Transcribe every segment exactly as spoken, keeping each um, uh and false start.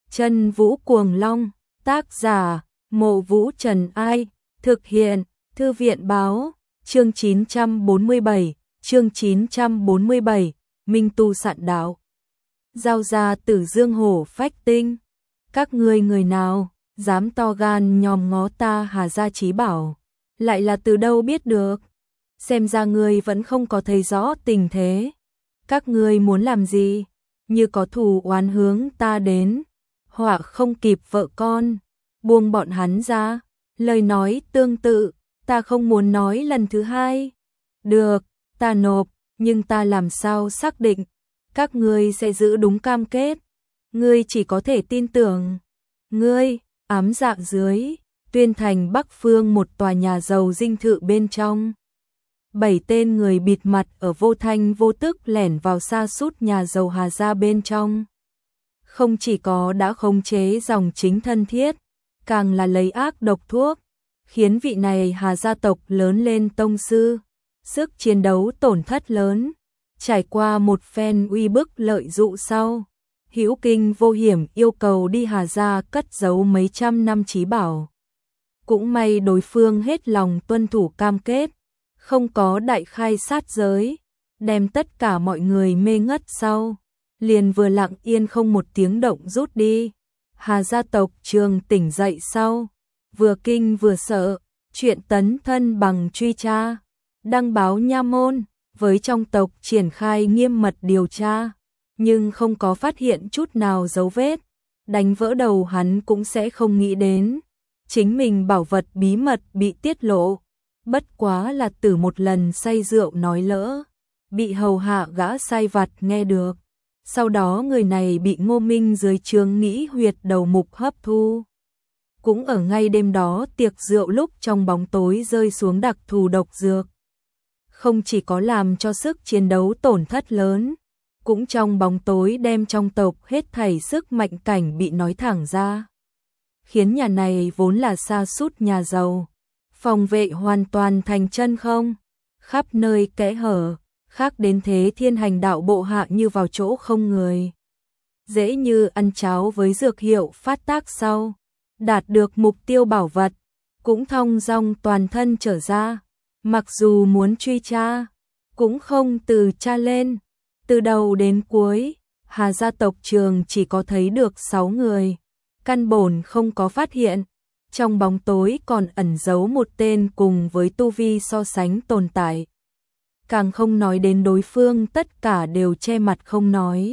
Chân Vũ Cuồng Long, tác giả, Mộ Vũ Trần Ai, thực hiện, Thư viện báo, chương chín trăm bốn mươi bảy, chương chín trăm bốn mươi bảy, Minh Tu Sạn Đạo. Giao ra Tử Dương Hổ Phách Tinh, các ngươi người nào, dám to gan nhòm ngó ta Hà Gia Chí Bảo, lại là từ đâu biết được? Xem ra ngươi vẫn không có thấy rõ tình thế. Các ngươi muốn làm gì? Như có thù oán hướng ta đến, họa không kịp vợ con, buông bọn hắn ra. Lời nói tương tự, ta không muốn nói lần thứ hai. Được, ta nộp, nhưng ta làm sao xác định các ngươi sẽ giữ đúng cam kết? Ngươi chỉ có thể tin tưởng. Ngươi, ám dạ dưới, Tuyên Thành Bắc Phương một tòa nhà giàu dinh thự bên trong. Bảy tên người bịt mặt ở vô thanh vô tức lẻn vào sa sút nhà giàu Hà Gia bên trong. Không chỉ có đã khống chế dòng chính thân thiết, càng là lấy ác độc thuốc, khiến vị này Hà gia tộc lớn lên tông sư, sức chiến đấu tổn thất lớn. Trải qua một phen uy bức lợi dụ sau, hữu kinh vô hiểm yêu cầu đi Hà gia cất giấu mấy trăm năm chí bảo. Cũng may đối phương hết lòng tuân thủ cam kết, không có đại khai sát giới, đem tất cả mọi người mê ngất sau, liền vừa lặng yên không một tiếng động rút đi. Hà gia tộc Trường tỉnh dậy sau, vừa kinh vừa sợ, chuyện tấn thân bằng truy tra, đăng báo nha môn, với trong tộc triển khai nghiêm mật điều tra, nhưng không có phát hiện chút nào dấu vết. Đánh vỡ đầu hắn cũng sẽ không nghĩ đến chính mình bảo vật bí mật bị tiết lộ, bất quá là từ một lần say rượu nói lỡ, bị hầu hạ gã sai vặt nghe được. Sau đó người này bị Ngô Minh dưới trướng nghĩ huyệt đầu mục hấp thu. Cũng ở ngay đêm đó tiệc rượu lúc trong bóng tối rơi xuống đặc thù độc dược. Không chỉ có làm cho sức chiến đấu tổn thất lớn, cũng trong bóng tối đem trong tộc hết thảy sức mạnh cảnh bị nói thẳng ra. Khiến nhà này vốn là sa sút nhà giàu, phòng vệ hoàn toàn thành chân không, khắp nơi kẽ hở, khác đến thế thiên hành đạo bộ hạ như vào chỗ không người. Dễ như ăn cháo với dược hiệu phát tác sau, đạt được mục tiêu bảo vật, cũng thong dong toàn thân trở ra. Mặc dù muốn truy tra, cũng không từ tra lên. Từ đầu đến cuối, Hà gia tộc Trường chỉ có thấy được sáu người, căn bổn không có phát hiện. Trong bóng tối còn ẩn giấu một tên cùng với tu vi so sánh tồn tại. Càng không nói đến đối phương tất cả đều che mặt không nói,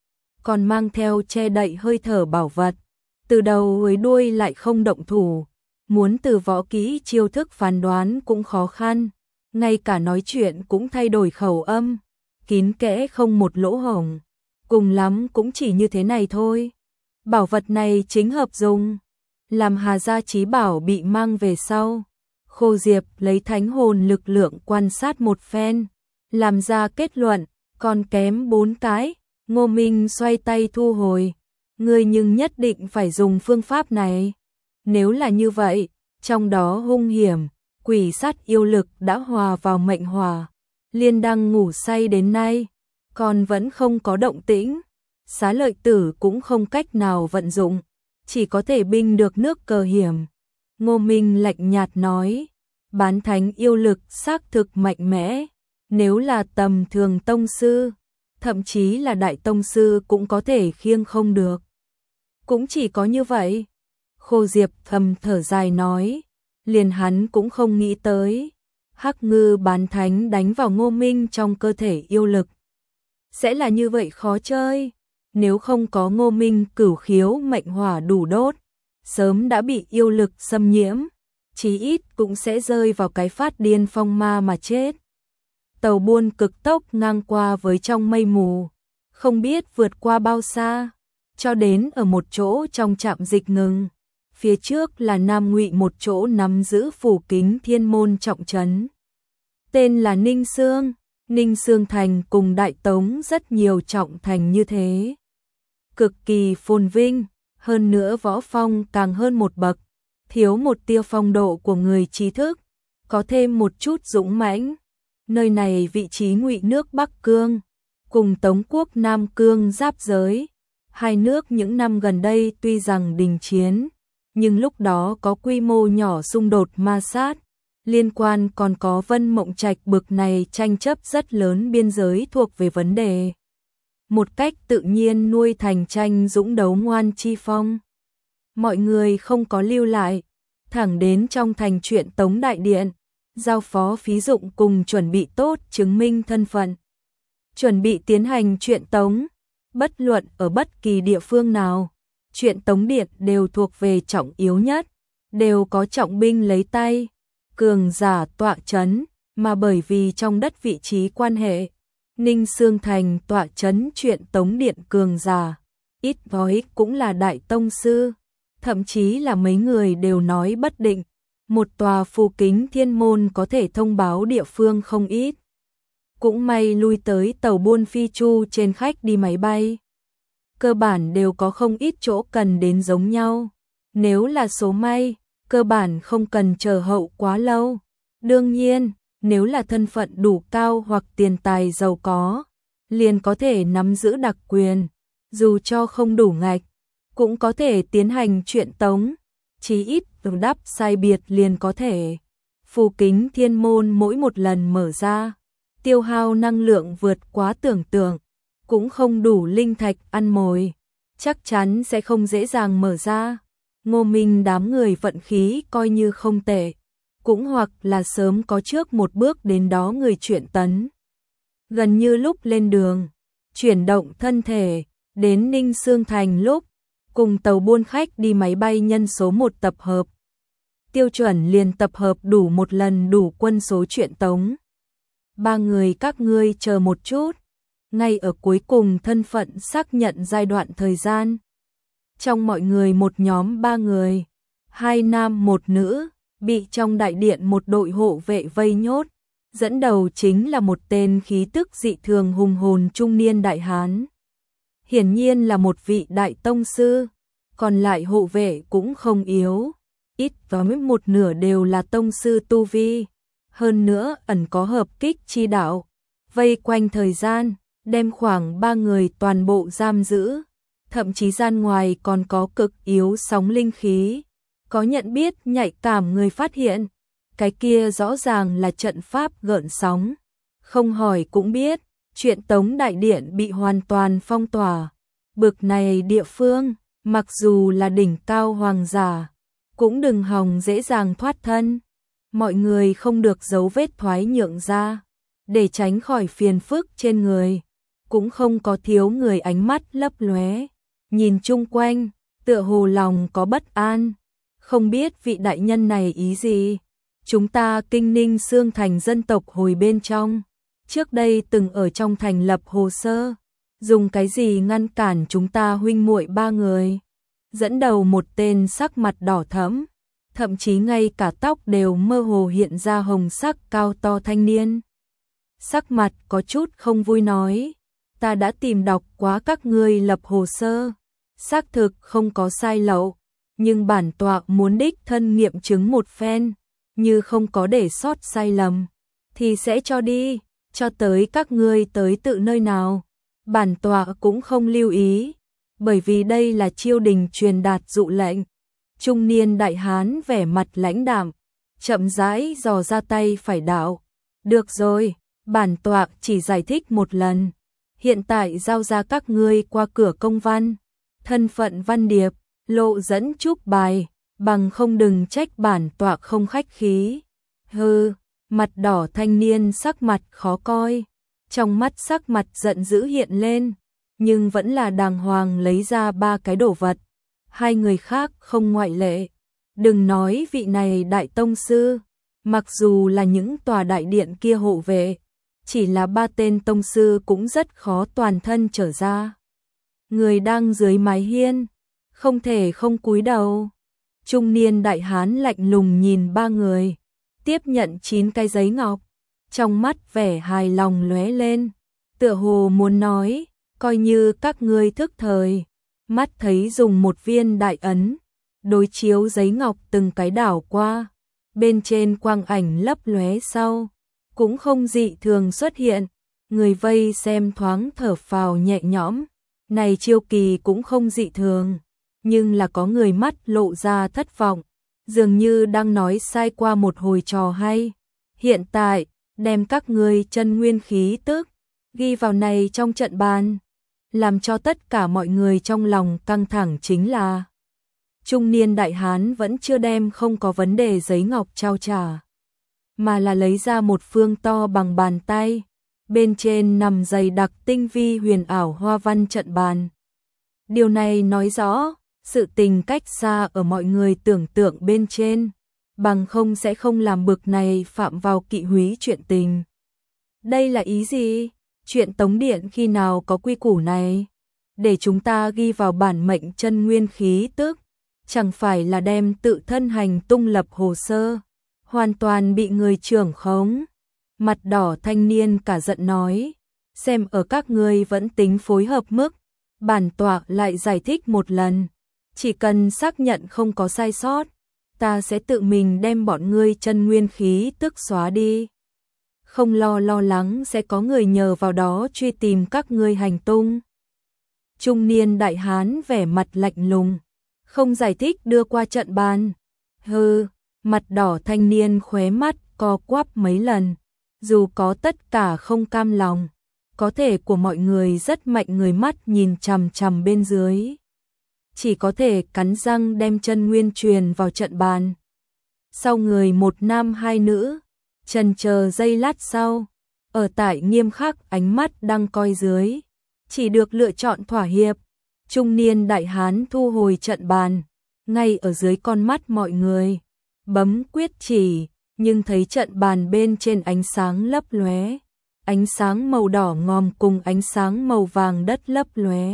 còn mang theo che đậy hơi thở bảo vật, từ đầu với đuôi lại không động thủ, muốn từ võ kỹ chiêu thức phán đoán cũng khó khăn, ngay cả nói chuyện cũng thay đổi khẩu âm, kín kẽ không một lỗ hổng, cùng lắm cũng chỉ như thế này thôi. Bảo vật này chính hợp dùng, làm Hà gia chí bảo bị mang về sau. Khô Diệp lấy thánh hồn lực lượng quan sát một phen, làm ra kết luận, còn kém bốn cái. Ngô Minh xoay tay thu hồi, ngươi nhưng nhất định phải dùng phương pháp này. Nếu là như vậy, trong đó hung hiểm, quỷ sát yêu lực đã hòa vào mệnh hỏa, liên đăng ngủ say đến nay, còn vẫn không có động tĩnh. Xá Lợi Tử cũng không cách nào vận dụng, chỉ có thể binh được nước cờ hiểm. Ngô Minh lạnh nhạt nói, bán thánh yêu lực xác thực mạnh mẽ, nếu là tầm thường tông sư, thậm chí là đại tông sư cũng có thể khiêng không được. Cũng chỉ có như vậy. Khô Diệp thầm thở dài nói, liền hắn cũng không nghĩ tới, Hắc Ngư bán thánh đánh vào Ngô Minh trong cơ thể yêu lực sẽ là như vậy khó chơi. Nếu không có Ngô Minh cửu khiếu mệnh hỏa đủ đốt, sớm đã bị yêu lực xâm nhiễm, chí ít cũng sẽ rơi vào cái phát điên phong ma mà chết. Tàu buôn cực tốc ngang qua với trong mây mù, không biết vượt qua bao xa, cho đến ở một chỗ trong trạm dịch ngừng. Phía trước là Nam Ngụy, một chỗ nắm giữ phủ kính thiên môn trọng trấn. Tên là Ninh Sương, Ninh Sương thành cùng Đại Tống rất nhiều trọng thành như thế. Cực kỳ phồn vinh, hơn nữa võ phong càng hơn một bậc, thiếu một tia phong độ của người trí thức, có thêm một chút dũng mãnh. Nơi này vị trí Ngụy nước Bắc Cương, cùng Tống quốc Nam Cương giáp giới, Hai nước những năm gần đây tuy rằng đình chiến, nhưng lúc đó có quy mô nhỏ xung đột ma sát, liên quan còn có Vân Mộng Trạch bực này tranh chấp rất lớn biên giới thuộc về vấn đề. Một cách tự nhiên nuôi thành tranh dũng đấu ngoan chi phong. Mọi người không có lưu lại, thẳng đến trong thành Truyện Tống đại điện, giao phó phí dụng cùng chuẩn bị tốt chứng minh thân phận. Chuẩn bị tiến hành Truyện Tống, bất luận ở bất kỳ địa phương nào, Truyện Tống điện đều thuộc về trọng yếu nhất, đều có trọng binh lấy tay, cường giả tọa chấn, mà bởi vì trong đất vị trí quan hệ, Ninh Xương Thành tọa chấn Truyện Tống điện cường giả, ít nói cũng là đại tông sư, thậm chí là mấy người đều nói bất định, một tòa phù kính thiên môn có thể thông báo địa phương không ít. Cũng may lui tới tàu buôn phi chu trên khách đi máy bay, cơ bản đều có không ít chỗ cần đến giống nhau. Nếu là số may, cơ bản không cần chờ hậu quá lâu. Đương nhiên, nếu là thân phận đủ cao hoặc tiền tài giàu có, liền có thể nắm giữ đặc quyền, dù cho không đủ ngạch, cũng có thể tiến hành Truyện Tống, chí ít đắp sai biệt liền có thể. Phù kính thiên môn mỗi một lần mở ra, tiêu hao năng lượng vượt quá tưởng tượng, cũng không đủ linh thạch ăn mồi, chắc chắn sẽ không dễ dàng mở ra. Ngô Minh đám người vận khí coi như không tệ, cũng hoặc là sớm có trước một bước đến đó người Truyện Tấn. Gần như lúc lên đường, chuyển động thân thể, đến Ninh Xương Thành lúc, cùng tàu buôn khách đi máy bay nhân số một tập hợp. Tiêu chuẩn liền tập hợp đủ một lần đủ quân số Truyện Tống. Ba người các ngươi chờ một chút, ngay ở cuối cùng thân phận xác nhận giai đoạn thời gian. Trong mọi người một nhóm ba người, hai nam một nữ, bị trong đại điện một đội hộ vệ vây nhốt, dẫn đầu chính là một tên khí tức dị thường hùng hồn trung niên đại hán. Hiển nhiên là một vị đại tông sư, còn lại hộ vệ cũng không yếu, ít và một nửa đều là tông sư tu vi, hơn nữa ẩn có hợp kích chi đạo, vây quanh thời gian, đem khoảng ba người toàn bộ giam giữ, thậm chí gian ngoài còn có cực yếu sóng linh khí, có nhận biết nhạy cảm người phát hiện, cái kia rõ ràng là trận pháp gợn sóng, không hỏi cũng biết, Truyện Tống đại điện bị hoàn toàn phong tỏa, bực này địa phương, mặc dù là đỉnh cao hoàng giả, cũng đừng hòng dễ dàng thoát thân, mọi người không được dấu vết thoái nhượng ra, để tránh khỏi phiền phức trên người, cũng không có thiếu người ánh mắt lấp lóe, nhìn chung quanh, tựa hồ lòng có bất an, không biết vị đại nhân này ý gì. Chúng ta Kinh Ninh Xương Thành dân tộc hồi bên trong, trước đây từng ở trong thành lập hồ sơ, dùng cái gì ngăn cản chúng ta huynh muội ba người? Dẫn đầu một tên sắc mặt đỏ thẫm, thậm chí ngay cả tóc đều mơ hồ hiện ra hồng sắc cao to thanh niên. Sắc mặt có chút không vui nói, ta đã tìm đọc quá các ngươi lập hồ sơ, xác thực không có sai lậu, nhưng bản tọa muốn đích thân nghiệm chứng một phen, như không có để sót sai lầm, thì sẽ cho đi, cho tới các ngươi tới tự nơi nào. Bản tọa cũng không lưu ý, bởi vì đây là chiêu đình truyền đạt dụ lệnh. Trung niên đại hán vẻ mặt lãnh đạm, chậm rãi dò ra tay phải đạo. Được rồi, bản tọa chỉ giải thích một lần. Hiện tại giao ra các ngươi qua cửa công văn, thân phận văn điệp, lộ dẫn chúc bài, bằng không đừng trách bản tọa không khách khí. Hừ, mặt đỏ thanh niên sắc mặt khó coi, trong mắt sắc mặt giận dữ hiện lên, nhưng vẫn là đàng hoàng lấy ra ba cái đồ vật. Hai người khác không ngoại lệ. Đừng nói vị này đại tông sư, mặc dù là những tòa đại điện kia hộ vệ, chỉ là ba tên tông sư cũng rất khó toàn thân trở ra. Người đang dưới mái hiên, không thể không cúi đầu. Trung niên đại hán lạnh lùng nhìn ba người, tiếp nhận chín cái giấy ngọc, trong mắt vẻ hài lòng lóe lên, tựa hồ muốn nói, coi như các ngươi thức thời. Mắt thấy dùng một viên đại ấn, đối chiếu giấy ngọc từng cái đảo qua, bên trên quang ảnh lấp lóe sau, cũng không dị thường xuất hiện, người vây xem thoáng thở phào nhẹ nhõm. Này Chiêu Kỳ cũng không dị thường, nhưng là có người mắt lộ ra thất vọng, dường như đang nói sai qua một hồi trò hay. Hiện tại, đem các ngươi chân nguyên khí tức ghi vào này trong trận bàn, làm cho tất cả mọi người trong lòng căng thẳng chính là trung niên đại hán vẫn chưa đem không có vấn đề giấy ngọc trao trả, mà là lấy ra một phương to bằng bàn tay, bên trên nằm dày đặc tinh vi huyền ảo hoa văn trận bàn. Điều này nói rõ, sự tình cách xa ở mọi người tưởng tượng bên trên, bằng không sẽ không làm bực này phạm vào kỵ húy chuyện tình. Đây là ý gì? Chuyện Tống Điện khi nào có quy củ này? Để chúng ta ghi vào bản mệnh chân nguyên khí tức, chẳng phải là đem tự thân hành tung lập hồ sơ, hoàn toàn bị người trưởng khống. Mặt đỏ thanh niên cả giận nói, xem ở các ngươi vẫn tính phối hợp mức, bản tọa lại giải thích một lần, chỉ cần xác nhận không có sai sót, ta sẽ tự mình đem bọn ngươi chân nguyên khí tức xóa đi. Không lo lo lắng sẽ có người nhờ vào đó truy tìm các ngươi hành tung. Trung niên đại hán vẻ mặt lạnh lùng, không giải thích đưa qua trận bàn. Hừ, mặt đỏ thanh niên khóe mắt co quắp mấy lần, dù có tất cả không cam lòng, có thể của mọi người rất mạnh, người mắt nhìn chằm chằm bên dưới, chỉ có thể cắn răng đem chân nguyên truyền vào trận bàn. Sau người một nam hai nữ, chần chờ giây lát sau, ở tại nghiêm khắc ánh mắt đang coi dưới, chỉ được lựa chọn thỏa hiệp. Trung niên đại hán thu hồi trận bàn, ngay ở dưới con mắt mọi người, bấm quyết chỉ, nhưng thấy trận bàn bên trên ánh sáng lấp lóe, ánh sáng màu đỏ ngòm cùng ánh sáng màu vàng đất lấp lóe.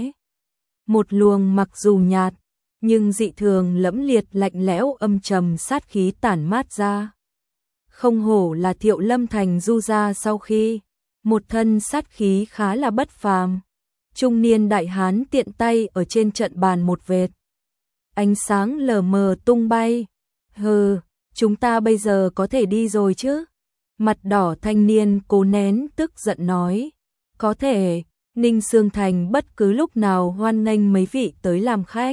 Một luồng mặc dù nhạt, nhưng dị thường lẫm liệt lạnh lẽo âm trầm sát khí tản mát ra. Không hổ là Thiệu Lâm Thành du gia sau khi, một thân sát khí khá là bất phàm. Trung niên đại hán tiện tay ở trên trận bàn một vệt, ánh sáng lờ mờ tung bay. Hừ, chúng ta bây giờ có thể đi rồi chứ? Mặt đỏ thanh niên cố nén tức giận nói, có thể, Ninh Xương Thành bất cứ lúc nào hoan nghênh mấy vị tới làm khách.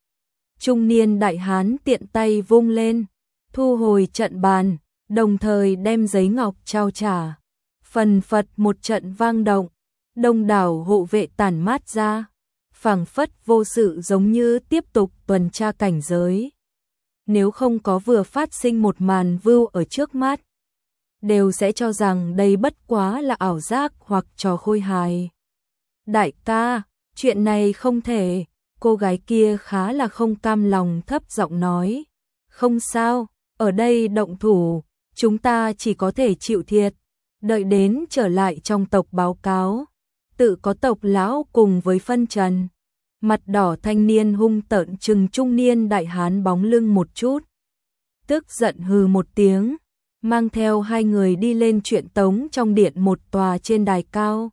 Trung niên đại hán tiện tay vung lên, thu hồi trận bàn, đồng thời đem giấy ngọc trao trả. Phần phật một trận vang động, đông đảo hộ vệ tản mát ra, phảng phất vô sự giống như tiếp tục tuần tra cảnh giới. Nếu không có vừa phát sinh một màn vưu ở trước mắt, đều sẽ cho rằng đây bất quá là ảo giác hoặc trò khôi hài. Đại ca, chuyện này không thể, cô gái kia khá là không cam lòng thấp giọng nói. Không sao, ở đây động thủ, chúng ta chỉ có thể chịu thiệt, đợi đến trở lại trong tộc báo cáo, tự có tộc lão cùng với phân trần. Mặt đỏ thanh niên hung tợn trừng trung niên đại hán bóng lưng một chút, tức giận hừ một tiếng, mang theo hai người đi lên chuyện Tống trong điện một tòa trên đài cao.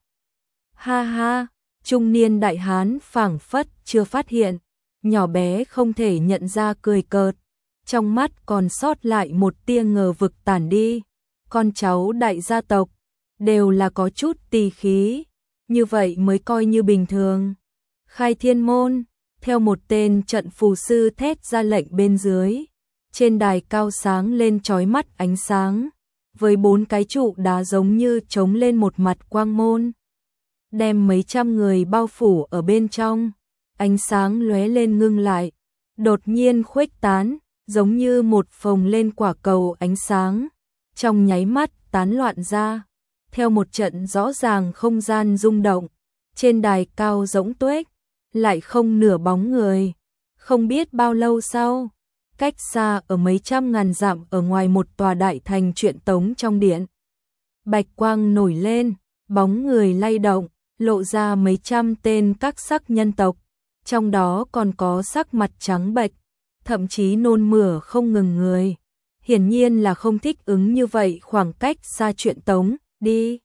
Ha ha, trung niên đại hán phảng phất chưa phát hiện, nhỏ bé không thể nhận ra cười cợt, trong mắt còn sót lại một tia ngờ vực tản đi. Con cháu đại gia tộc đều là có chút tỳ khí, như vậy mới coi như bình thường. Khai thiên môn, theo một tên trận phù sư thét ra lệnh bên dưới, trên đài cao sáng lên chói mắt ánh sáng, với bốn cái trụ đá giống như chống lên một mặt quang môn, đem mấy trăm người bao phủ ở bên trong. Ánh sáng lóe lên ngưng lại, đột nhiên khuếch tán, giống như một phồng lên quả cầu ánh sáng, trong nháy mắt tán loạn ra, theo một trận rõ ràng không gian rung động, trên đài cao rỗng tuếch, lại không nửa bóng người. Không biết bao lâu sau, cách xa ở mấy trăm ngàn dặm ở ngoài một tòa đại thành chuyện Tống trong điện, bạch quang nổi lên, bóng người lay động, lộ ra mấy trăm tên các sắc nhân tộc, trong đó còn có sắc mặt trắng bệch, thậm chí nôn mửa không ngừng người. Hiển nhiên là không thích ứng như vậy khoảng cách xa chuyện Tống, đi.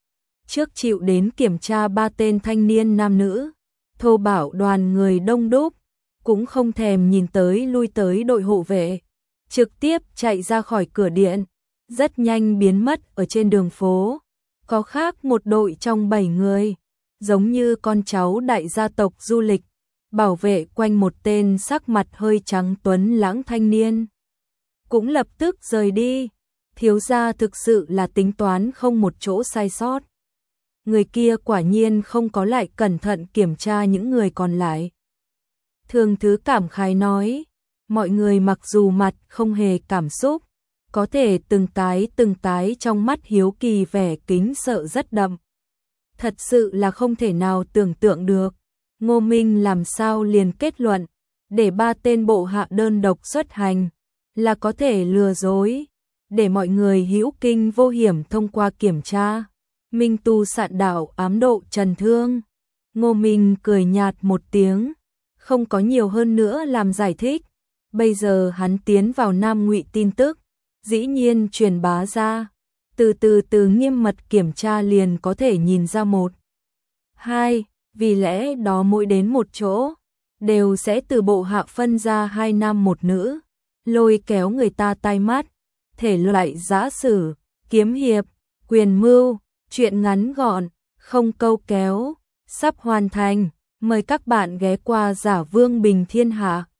Trước chịu đến kiểm tra ba tên thanh niên nam nữ, thô bảo đoàn người đông đúc, cũng không thèm nhìn tới lui tới đội hộ vệ, trực tiếp chạy ra khỏi cửa điện, rất nhanh biến mất ở trên đường phố. Có khác một đội trong bảy người, giống như con cháu đại gia tộc du lịch, bảo vệ quanh một tên sắc mặt hơi trắng tuấn lãng thanh niên. Cũng lập tức rời đi, thiếu gia thực sự là tính toán không một chỗ sai sót. Người kia quả nhiên không có lại cẩn thận kiểm tra những người còn lại. Thường Thứ cảm khái nói, mọi người mặc dù mặt không hề cảm xúc, có thể từng tái từng tái trong mắt hiếu kỳ vẻ kính sợ rất đậm. Thật sự là không thể nào tưởng tượng được, Ngô Minh làm sao liền kết luận, để ba tên bộ hạ đơn độc xuất hành, là có thể lừa dối, để mọi người hữu kinh vô hiểm thông qua kiểm tra. Minh tu sạn đạo ám độ Trần Thương. Ngô Minh cười nhạt một tiếng, không có nhiều hơn nữa làm giải thích. Bây giờ hắn tiến vào Nam Ngụy tin tức, dĩ nhiên truyền bá ra, từ từ từ nghiêm mật kiểm tra liền có thể nhìn ra một. Hai, vì lẽ đó mỗi đến một chỗ, đều sẽ từ bộ hạ phân ra hai nam một nữ, lôi kéo người ta tai mắt, thể loại giã sử, kiếm hiệp, quyền mưu, chuyện ngắn gọn, không câu kéo, sắp hoàn thành, mời các bạn ghé qua Giả Vương Bình Thiên Hạ.